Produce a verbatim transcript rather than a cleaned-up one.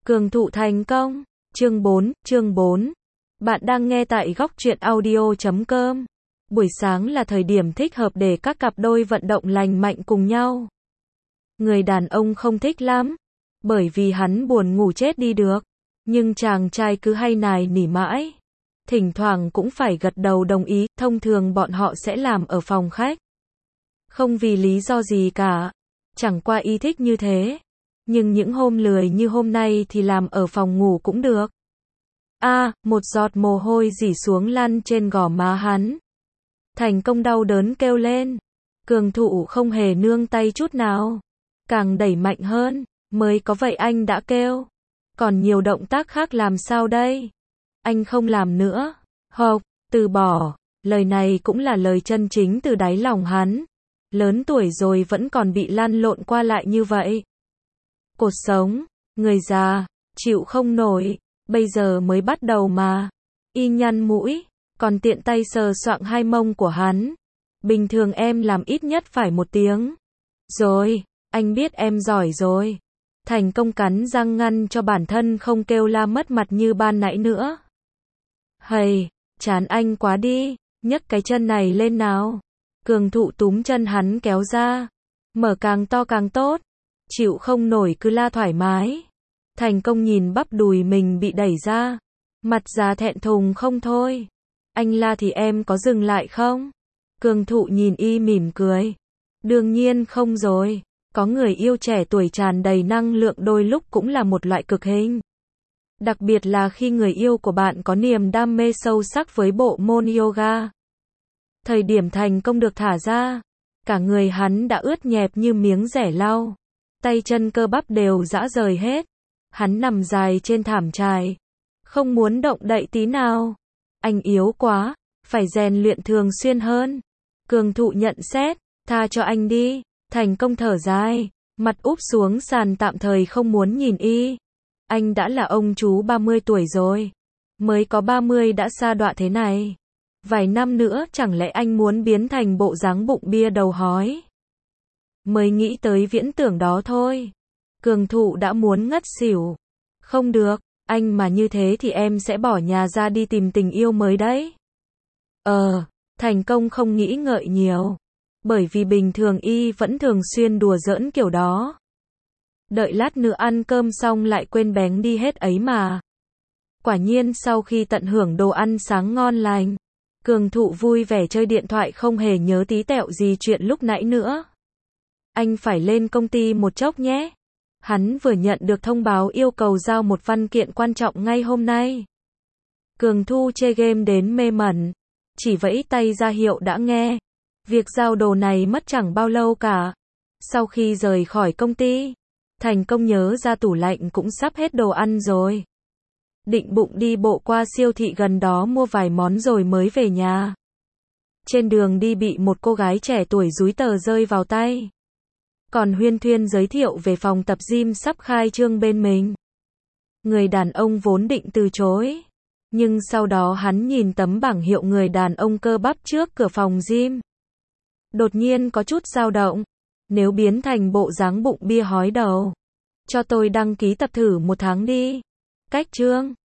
Cường thụ thành công. Chương bốn, chương bốn. Bạn đang nghe tại góc truyện audio chấm com. Buổi sáng là thời điểm thích hợp để các cặp đôi vận động lành mạnh cùng nhau. Người đàn ông không thích lắm, bởi vì hắn buồn ngủ chết đi được. Nhưng chàng trai cứ hay nài nỉ mãi. Thỉnh thoảng cũng phải gật đầu đồng ý, thông thường bọn họ sẽ làm ở phòng khách. Không vì lý do gì cả, chẳng qua y thích như thế. Nhưng những hôm lười như hôm nay thì làm ở phòng ngủ cũng được. A, à, một giọt mồ hôi rỉ xuống lăn trên gò má hắn. Thành công đau đớn kêu lên. Cường thụ không hề nương tay chút nào, càng đẩy mạnh hơn. Mới có vậy anh đã kêu. Còn nhiều động tác khác làm sao đây? Anh không làm nữa. Hộc, từ bỏ. Lời này cũng là lời chân chính từ đáy lòng hắn. Lớn tuổi rồi vẫn còn bị lăn lộn qua lại như vậy. Cột sống, người già, chịu không nổi, bây giờ mới bắt đầu mà. Y nhăn mũi, còn tiện tay sờ soạng hai mông của hắn. Bình thường em làm ít nhất phải một tiếng. Rồi, anh biết em giỏi rồi. Thành công cắn răng ngăn cho bản thân không kêu la mất mặt như ban nãy nữa. Hầy, chán anh quá đi, nhấc cái chân này lên nào. Cường thụ túm chân hắn kéo ra. Mở càng to càng tốt. Chịu không nổi cứ la thoải mái. Thành công nhìn bắp đùi mình bị đẩy ra. Mặt già thẹn thùng không thôi. Anh la thì em có dừng lại không? Cường thụ nhìn y mỉm cười. Đương nhiên không rồi. Có người yêu trẻ tuổi tràn đầy năng lượng đôi lúc cũng là một loại cực hình. Đặc biệt là khi người yêu của bạn có niềm đam mê sâu sắc với bộ môn yoga. Thời điểm thành công được thả ra, cả người hắn đã ướt nhẹp như miếng dẻ lau. Tay chân cơ bắp đều rã rời hết. Hắn nằm dài trên thảm trải, không muốn động đậy tí nào. Anh yếu quá, phải rèn luyện thường xuyên hơn. Cường thụ nhận xét, tha cho anh đi. Thành công thở dài, mặt úp xuống sàn tạm thời không muốn nhìn y. Anh đã là ông chú ba mươi tuổi rồi, mới có ba mươi đã sa đọa thế này. Vài năm nữa chẳng lẽ anh muốn biến thành bộ dáng bụng bia đầu hói? Mới nghĩ tới viễn tưởng đó thôi. Cường thụ đã muốn ngất xỉu. Không được, anh mà như thế thì em sẽ bỏ nhà ra đi tìm tình yêu mới đấy. Ờ, thành công không nghĩ ngợi nhiều. Bởi vì bình thường y vẫn thường xuyên đùa giỡn kiểu đó. Đợi lát nữa ăn cơm xong lại quên bén đi hết ấy mà. Quả nhiên sau khi tận hưởng đồ ăn sáng ngon lành, Cường thụ vui vẻ chơi điện thoại không hề nhớ tí tẹo gì chuyện lúc nãy nữa. Anh phải lên công ty một chốc nhé. Hắn vừa nhận được thông báo yêu cầu giao một văn kiện quan trọng ngay hôm nay. Cường thụ chơi game đến mê mẩn, chỉ vẫy tay ra hiệu đã nghe. Việc giao đồ này mất chẳng bao lâu cả. Sau khi rời khỏi công ty, thành công nhớ ra tủ lạnh cũng sắp hết đồ ăn rồi. Định bụng đi bộ qua siêu thị gần đó mua vài món rồi mới về nhà. Trên đường đi bị một cô gái trẻ tuổi dúi tờ rơi vào tay. Còn huyên thuyên giới thiệu về phòng tập gym sắp khai trương bên mình. Người đàn ông vốn định từ chối, nhưng sau đó hắn nhìn tấm bảng hiệu người đàn ông cơ bắp trước cửa phòng gym. Đột nhiên có chút dao động. Nếu biến thành bộ dáng bụng bia hói đầu, cho tôi đăng ký tập thử một tháng đi. Cách chương